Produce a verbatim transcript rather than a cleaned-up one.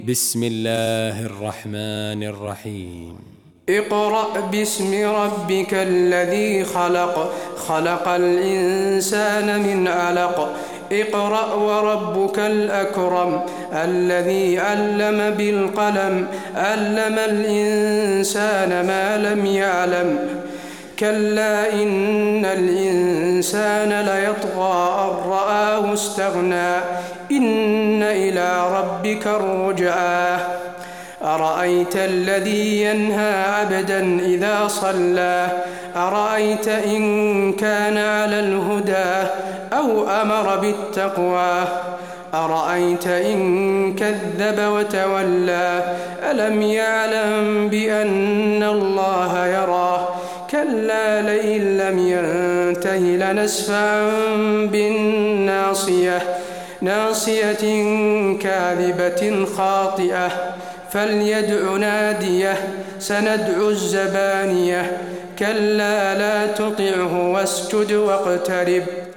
بسم الله الرحمن الرحيم اقرأ باسم ربك الذي خلق خلق الإنسان من علق اقرأ وربك الأكرم الذي علم بالقلم علم الإنسان ما لم يعلم كلا إن الإنسان ليطغى أن رآه استغنى إن إلى ربك الرجعى أرأيت الذي ينهى عبدا إذا صلى أرأيت إن كان على الهدى أو أمر بالتقوى أرأيت إن كذب وتولى ألم يعلم بأن الله يراه كلا لئن لم ينته لنسفعا بالناصية ناصية كاذبة خاطئة فليدع ناديه سندع الزبانية كلا لا تطعه واسجد واقترب